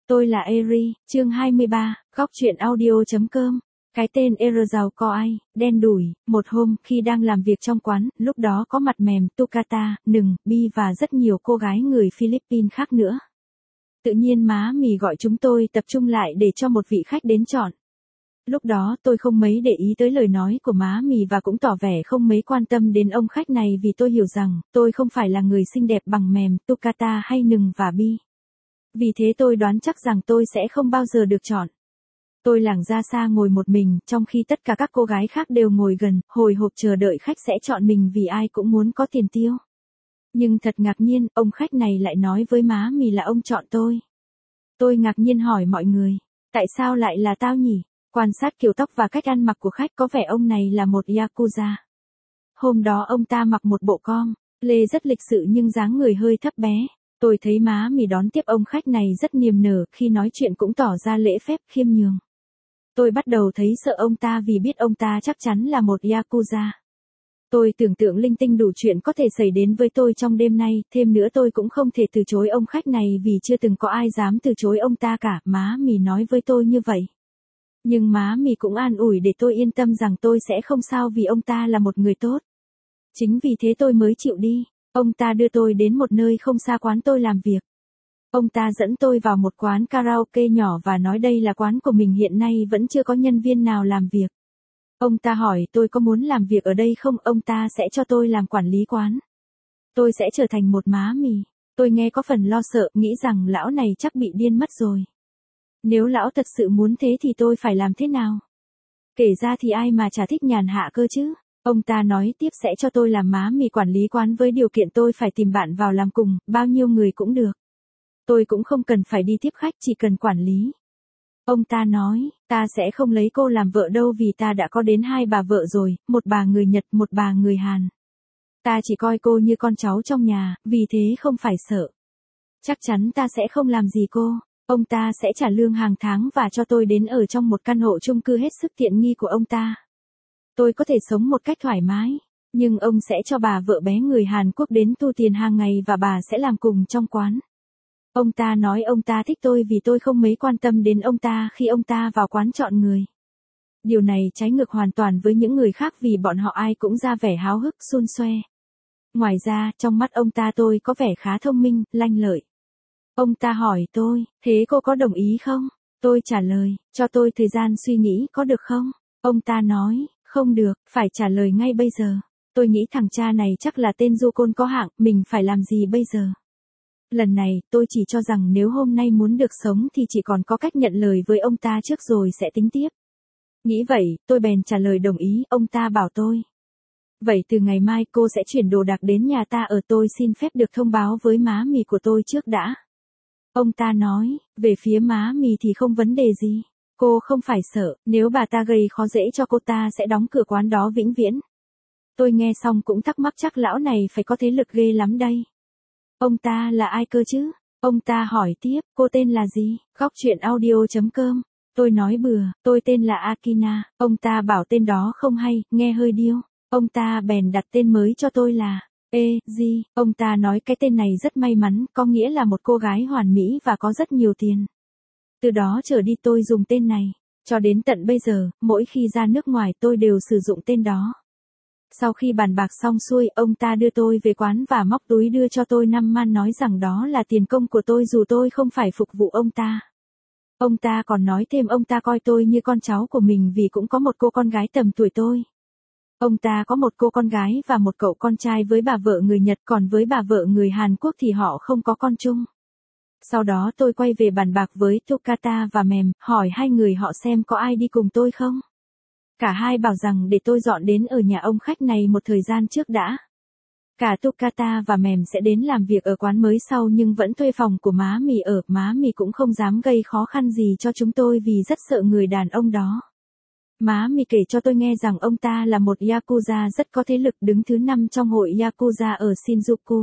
Tôi là Eri, chương 23, góc truyện audio.com. Cái tên Eri giàu có ai, đen đủi. Một hôm, khi đang làm việc trong quán, lúc đó có mặt mềm, Tukata, Nừng, Bi và rất nhiều cô gái người Philippines khác nữa. Tự nhiên má mì gọi chúng tôi tập trung lại để cho một vị khách đến chọn. Lúc đó tôi không mấy để ý tới lời nói của má mì và cũng tỏ vẻ không mấy quan tâm đến ông khách này vì tôi hiểu rằng tôi không phải là người xinh đẹp bằng mềm, Tukata hay Nừng và Bi. Vì thế tôi đoán chắc rằng tôi sẽ không bao giờ được chọn. Tôi lảng ra xa ngồi một mình, trong khi tất cả các cô gái khác đều ngồi gần, hồi hộp chờ đợi khách sẽ chọn mình vì ai cũng muốn có tiền tiêu. Nhưng thật ngạc nhiên, ông khách này lại nói với má mì là ông chọn tôi. Tôi ngạc nhiên hỏi mọi người, tại sao lại là tao nhỉ? Quan sát kiểu tóc và cách ăn mặc của khách có vẻ ông này là một Yakuza. Hôm đó ông ta mặc một bộ com lê rất lịch sự nhưng dáng người hơi thấp bé. Tôi thấy má mì đón tiếp ông khách này rất niềm nở, khi nói chuyện cũng tỏ ra lễ phép khiêm nhường. Tôi bắt đầu thấy sợ ông ta vì biết ông ta chắc chắn là một Yakuza. Tôi tưởng tượng linh tinh đủ chuyện có thể xảy đến với tôi trong đêm nay, thêm nữa tôi cũng không thể từ chối ông khách này vì chưa từng có ai dám từ chối ông ta cả, má mì nói với tôi như vậy. Nhưng má mì cũng an ủi để tôi yên tâm rằng tôi sẽ không sao vì ông ta là một người tốt. Chính vì thế tôi mới chịu đi. Ông ta đưa tôi đến một nơi không xa quán tôi làm việc. Ông ta dẫn tôi vào một quán karaoke nhỏ và nói đây là quán của mình, hiện nay vẫn chưa có nhân viên nào làm việc. Ông ta hỏi tôi có muốn làm việc ở đây không, ông ta sẽ cho tôi làm quản lý quán. Tôi sẽ trở thành một má mì. Tôi nghe có phần lo sợ, nghĩ rằng lão này chắc bị điên mất rồi. Nếu lão thật sự muốn thế thì tôi phải làm thế nào? Kể ra thì ai mà chả thích nhàn hạ cơ chứ. Ông ta nói tiếp sẽ cho tôi làm má mì quản lý quán với điều kiện tôi phải tìm bạn vào làm cùng, bao nhiêu người cũng được. Tôi cũng không cần phải đi tiếp khách, chỉ cần quản lý. Ông ta nói, ta sẽ không lấy cô làm vợ đâu vì ta đã có đến 2 bà vợ rồi, một bà người Nhật, một bà người Hàn. Ta chỉ coi cô như con cháu trong nhà, vì thế không phải sợ. Chắc chắn ta sẽ không làm gì cô. Ông ta sẽ trả lương hàng tháng và cho tôi đến ở trong một căn hộ chung cư hết sức tiện nghi của ông ta. Tôi có thể sống một cách thoải mái, nhưng ông sẽ cho bà vợ bé người Hàn Quốc đến thu tiền hàng ngày và bà sẽ làm cùng trong quán. Ông ta nói ông ta thích tôi vì tôi không mấy quan tâm đến ông ta khi ông ta vào quán chọn người. Điều này trái ngược hoàn toàn với những người khác vì bọn họ ai cũng ra vẻ háo hức, xun xoe. Ngoài ra, trong mắt ông ta tôi có vẻ khá thông minh, lanh lợi. Ông ta hỏi tôi, thế cô có đồng ý không? Tôi trả lời, cho tôi thời gian suy nghĩ có được không? Ông ta nói, không được, phải trả lời ngay bây giờ. Tôi nghĩ thằng cha này chắc là tên du côn có hạng, mình phải làm gì bây giờ? Lần này, tôi chỉ cho rằng nếu hôm nay muốn được sống thì chỉ còn có cách nhận lời với ông ta trước rồi sẽ tính tiếp. Nghĩ vậy, tôi bèn trả lời đồng ý, ông ta bảo tôi. Vậy từ ngày mai cô sẽ chuyển đồ đạc đến nhà ta ở, tôi xin phép được thông báo với má mì của tôi trước đã. Ông ta nói, về phía má mì thì không vấn đề gì. Cô không phải sợ, nếu bà ta gây khó dễ cho cô ta sẽ đóng cửa quán đó vĩnh viễn. Tôi nghe xong cũng thắc mắc chắc lão này phải có thế lực ghê lắm đây. Ông ta là ai cơ chứ? Ông ta hỏi tiếp, cô tên là gì? Góc truyện audio.com. Tôi nói bừa, tôi tên là Akina. Ông ta bảo tên đó không hay, nghe hơi điêu. Ông ta bèn đặt tên mới cho tôi là Eji. Ông ta nói cái tên này rất may mắn, có nghĩa là một cô gái hoàn mỹ và có rất nhiều tiền. Từ đó trở đi tôi dùng tên này. Cho đến tận bây giờ, mỗi khi ra nước ngoài tôi đều sử dụng tên đó. Sau khi bàn bạc xong xuôi, ông ta đưa tôi về quán và móc túi đưa cho tôi 5 man nói rằng đó là tiền công của tôi dù tôi không phải phục vụ ông ta. Ông ta còn nói thêm ông ta coi tôi như con cháu của mình vì cũng có một cô con gái tầm tuổi tôi. Ông ta có một cô con gái và một cậu con trai với bà vợ người Nhật, còn với bà vợ người Hàn Quốc thì họ không có con chung. Sau đó tôi quay về bàn bạc với Tukata và Mềm, hỏi hai người họ xem có ai đi cùng tôi không. Cả hai bảo rằng để tôi dọn đến ở nhà ông khách này một thời gian trước đã. Cả Tukata và Mềm sẽ đến làm việc ở quán mới sau nhưng vẫn thuê phòng của má mì ở, má mì cũng không dám gây khó khăn gì cho chúng tôi vì rất sợ người đàn ông đó. Má mì kể cho tôi nghe rằng ông ta là một Yakuza rất có thế lực, đứng thứ 5 trong hội Yakuza ở Shinjuku.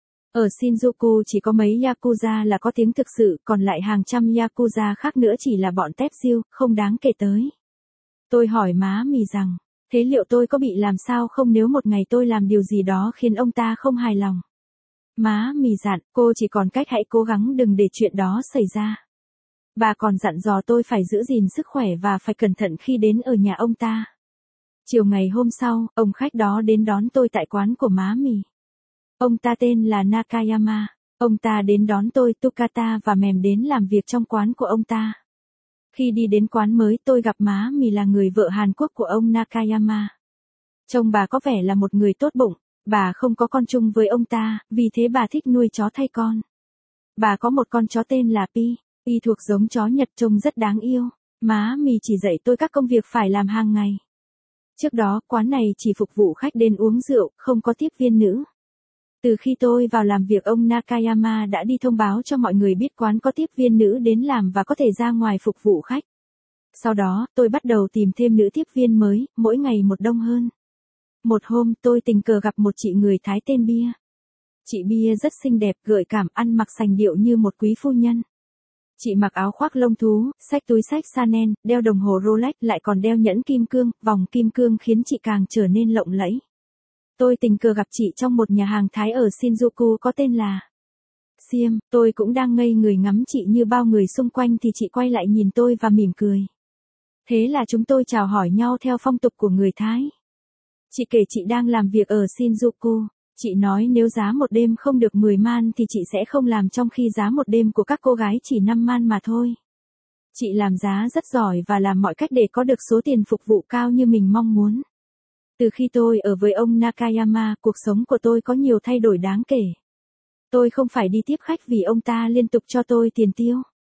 Ở Shinjuku chỉ có mấy Yakuza là có tiếng thực sự, còn lại hàng trăm Yakuza khác nữa chỉ là bọn tép diêu, không đáng kể tới. Tôi hỏi má mì rằng, thế liệu tôi có bị làm sao không nếu một ngày tôi làm điều gì đó khiến ông ta không hài lòng? Má mì dặn, cô chỉ còn cách hãy cố gắng đừng để chuyện đó xảy ra. Bà còn dặn dò tôi phải giữ gìn sức khỏe và phải cẩn thận khi đến ở nhà ông ta. Chiều ngày hôm sau, ông khách đó đến đón tôi tại quán của má mì. Ông ta tên là Nakayama. Ông ta đến đón tôi, Tukata và mèm đến làm việc trong quán của ông ta. Khi đi đến quán mới tôi gặp má mì là người vợ Hàn Quốc của ông Nakayama. Trông bà có vẻ là một người tốt bụng, bà không có con chung với ông ta, vì thế bà thích nuôi chó thay con. Bà có một con chó tên là Pi, Pi thuộc giống chó Nhật trông rất đáng yêu. Má mì chỉ dạy tôi các công việc phải làm hàng ngày. Trước đó, quán này chỉ phục vụ khách đến uống rượu, không có tiếp viên nữ. Từ khi tôi vào làm việc, ông Nakayama đã đi thông báo cho mọi người biết quán có tiếp viên nữ đến làm và có thể ra ngoài phục vụ khách. Sau đó, tôi bắt đầu tìm thêm nữ tiếp viên mới, mỗi ngày một đông hơn. Một hôm, tôi tình cờ gặp một chị người Thái tên Bia. Chị Bia rất xinh đẹp, gợi cảm, ăn mặc sành điệu như một quý phu nhân. Chị mặc áo khoác lông thú, xách túi xách Chanel, đeo đồng hồ Rolex, lại còn đeo nhẫn kim cương, vòng kim cương khiến chị càng trở nên lộng lẫy. Tôi tình cờ gặp chị trong một nhà hàng Thái ở Shinjuku có tên là Siam. Tôi cũng đang ngây người ngắm chị như bao người xung quanh thì chị quay lại nhìn tôi và mỉm cười. Thế là chúng tôi chào hỏi nhau theo phong tục của người Thái. Chị kể chị đang làm việc ở Shinjuku. Chị nói nếu giá một đêm không được 10 man thì chị sẽ không làm, trong khi giá một đêm của các cô gái chỉ 5 man mà thôi. Chị làm giá rất giỏi và làm mọi cách để có được số tiền phục vụ cao như mình mong muốn. Từ khi tôi ở với ông Nakayama, cuộc sống của tôi có nhiều thay đổi đáng kể. Tôi không phải đi tiếp khách vì ông ta liên tục cho tôi tiền tiêu.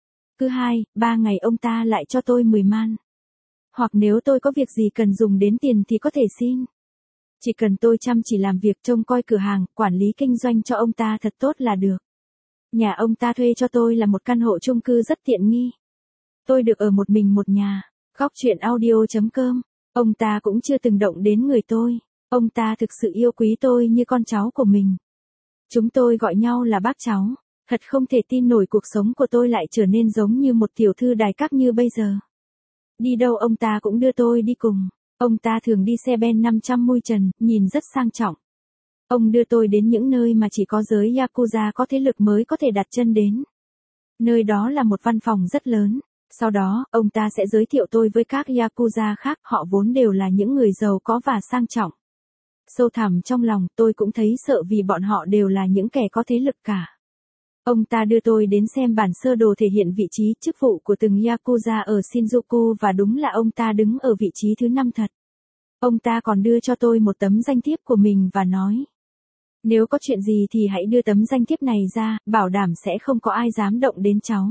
Cứ 2-3 ngày ông ta lại cho tôi 10 man. Hoặc nếu tôi có việc gì cần dùng đến tiền thì có thể xin. Chỉ cần tôi chăm chỉ làm việc trông coi cửa hàng, quản lý kinh doanh cho ông ta thật tốt là được. Nhà ông ta thuê cho tôi là một căn hộ chung cư rất tiện nghi. Tôi được ở một mình một nhà. Góc chuyện audio.com. Ông ta cũng chưa từng động đến người tôi. Ông ta thực sự yêu quý tôi như con cháu của mình. Chúng tôi gọi nhau là bác cháu. Thật không thể tin nổi cuộc sống của tôi lại trở nên giống như một tiểu thư đài các như bây giờ. Đi đâu ông ta cũng đưa tôi đi cùng. Ông ta thường đi xe Ben 500 mui trần, nhìn rất sang trọng. Ông đưa tôi đến những nơi mà chỉ có giới Yakuza có thế lực mới có thể đặt chân đến. Nơi đó là một văn phòng rất lớn. Sau đó, ông ta sẽ giới thiệu tôi với các Yakuza khác, họ vốn đều là những người giàu có và sang trọng. Sâu thẳm trong lòng, tôi cũng thấy sợ vì bọn họ đều là những kẻ có thế lực cả. Ông ta đưa tôi đến xem bản sơ đồ thể hiện vị trí, chức vụ của từng Yakuza ở Shinjuku và đúng là ông ta đứng ở vị trí thứ 5 thật. Ông ta còn đưa cho tôi một tấm danh thiếp của mình và nói. Nếu có chuyện gì thì hãy đưa tấm danh thiếp này ra, bảo đảm sẽ không có ai dám động đến cháu.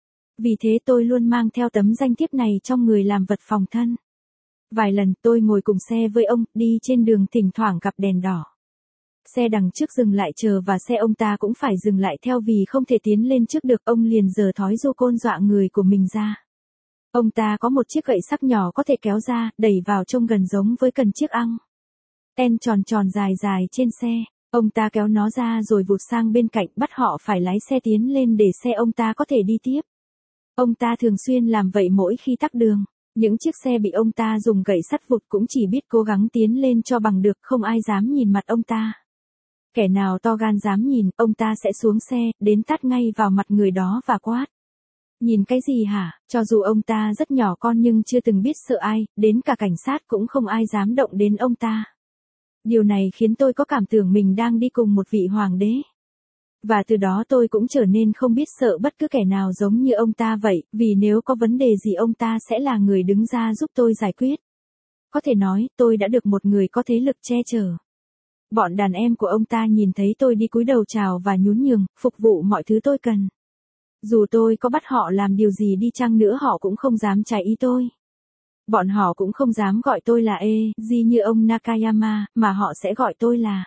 Vì thế tôi luôn mang theo tấm danh thiếp này trong người làm vật phòng thân. Vài lần tôi ngồi cùng xe với ông, đi trên đường thỉnh thoảng gặp đèn đỏ. Xe đằng trước dừng lại chờ và xe ông ta cũng phải dừng lại theo vì không thể tiến lên trước được, ông liền giở thói rô côn dọa người của mình ra. Ông ta có một chiếc gậy sắc nhỏ có thể kéo ra, đẩy vào trông gần giống với cần chiếc ăng. Ten tròn tròn dài dài trên xe, ông ta kéo nó ra rồi vụt sang bên cạnh bắt họ phải lái xe tiến lên để xe ông ta có thể đi tiếp. Ông ta thường xuyên làm vậy mỗi khi tắc đường. Những chiếc xe bị ông ta dùng gậy sắt vụt cũng chỉ biết cố gắng tiến lên cho bằng được, không ai dám nhìn mặt ông ta. Kẻ nào to gan dám nhìn, ông ta sẽ xuống xe, đến tát ngay vào mặt người đó và quát. Nhìn cái gì hả? Cho dù ông ta rất nhỏ con nhưng chưa từng biết sợ ai, đến cả cảnh sát cũng không ai dám động đến ông ta. Điều này khiến tôi có cảm tưởng mình đang đi cùng một vị hoàng đế. Và từ đó tôi cũng trở nên không biết sợ bất cứ kẻ nào giống như ông ta vậy, vì nếu có vấn đề gì ông ta sẽ là người đứng ra giúp tôi giải quyết. Có thể nói, tôi đã được một người có thế lực che chở. Bọn đàn em của ông ta nhìn thấy tôi đi cúi đầu chào và nhún nhường, phục vụ mọi thứ tôi cần. Dù tôi có bắt họ làm điều gì đi chăng nữa họ cũng không dám trái ý tôi. Bọn họ cũng không dám gọi tôi là gì như ông Nakayama, mà họ sẽ gọi tôi là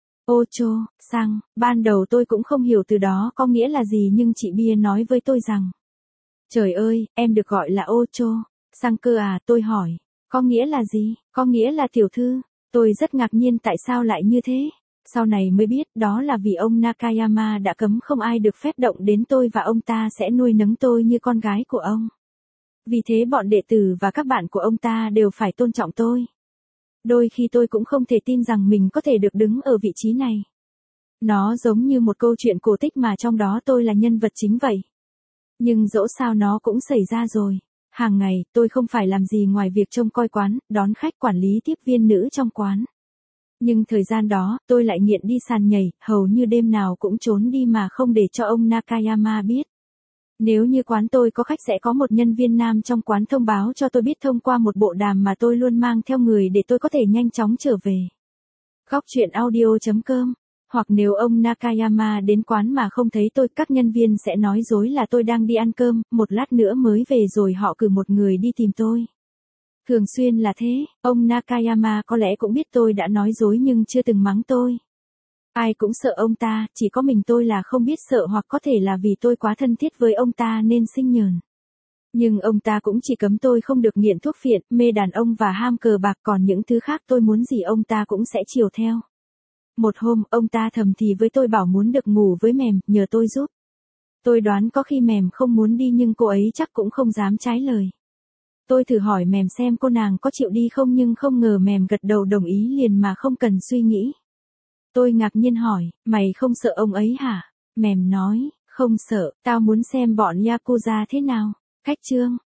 Ocho, Sang. Ban đầu tôi cũng không hiểu từ đó có nghĩa là gì nhưng chị Bia nói với tôi rằng. Trời ơi, em được gọi là Ocho, Sang cơ à, tôi hỏi. Có nghĩa là gì? Có nghĩa là tiểu thư. Tôi rất ngạc nhiên tại sao lại như thế. Sau này mới biết đó là vì ông Nakayama đã cấm không ai được phép động đến tôi và ông ta sẽ nuôi nấng tôi như con gái của ông. Vì thế bọn đệ tử và các bạn của ông ta đều phải tôn trọng tôi. Đôi khi tôi cũng không thể tin rằng mình có thể được đứng ở vị trí này. Nó giống như một câu chuyện cổ tích mà trong đó tôi là nhân vật chính vậy. Nhưng dẫu sao nó cũng xảy ra rồi. Hàng ngày, tôi không phải làm gì ngoài việc trông coi quán, đón khách, quản lý tiếp viên nữ trong quán. Nhưng thời gian đó, tôi lại nghiện đi sàn nhảy, hầu như đêm nào cũng trốn đi mà không để cho ông Nakayama biết. Nếu như quán tôi có khách sẽ có một nhân viên nam trong quán thông báo cho tôi biết thông qua một bộ đàm mà tôi luôn mang theo người để tôi có thể nhanh chóng trở về. Góc truyện audio.com. Hoặc nếu ông Nakayama đến quán mà không thấy tôi, các nhân viên sẽ nói dối là tôi đang đi ăn cơm, một lát nữa mới về rồi họ cử một người đi tìm tôi. Thường xuyên là thế, ông Nakayama có lẽ cũng biết tôi đã nói dối nhưng chưa từng mắng tôi. Ai cũng sợ ông ta, chỉ có mình tôi là không biết sợ, hoặc có thể là vì tôi quá thân thiết với ông ta nên sinh nhờn. Nhưng ông ta cũng chỉ cấm tôi không được nghiện thuốc phiện, mê đàn ông và ham cờ bạc, còn những thứ khác tôi muốn gì ông ta cũng sẽ chiều theo. Một hôm, ông ta thầm thì với tôi bảo muốn được ngủ với Mềm, nhờ tôi giúp. Tôi đoán có khi Mềm không muốn đi nhưng cô ấy chắc cũng không dám trái lời. Tôi thử hỏi Mềm xem cô nàng có chịu đi không nhưng không ngờ Mềm gật đầu đồng ý liền mà không cần suy nghĩ. Tôi ngạc nhiên hỏi, mày không sợ ông ấy hả? Mềm nói, không sợ, tao muốn xem bọn Yakuza thế nào. Khách chương.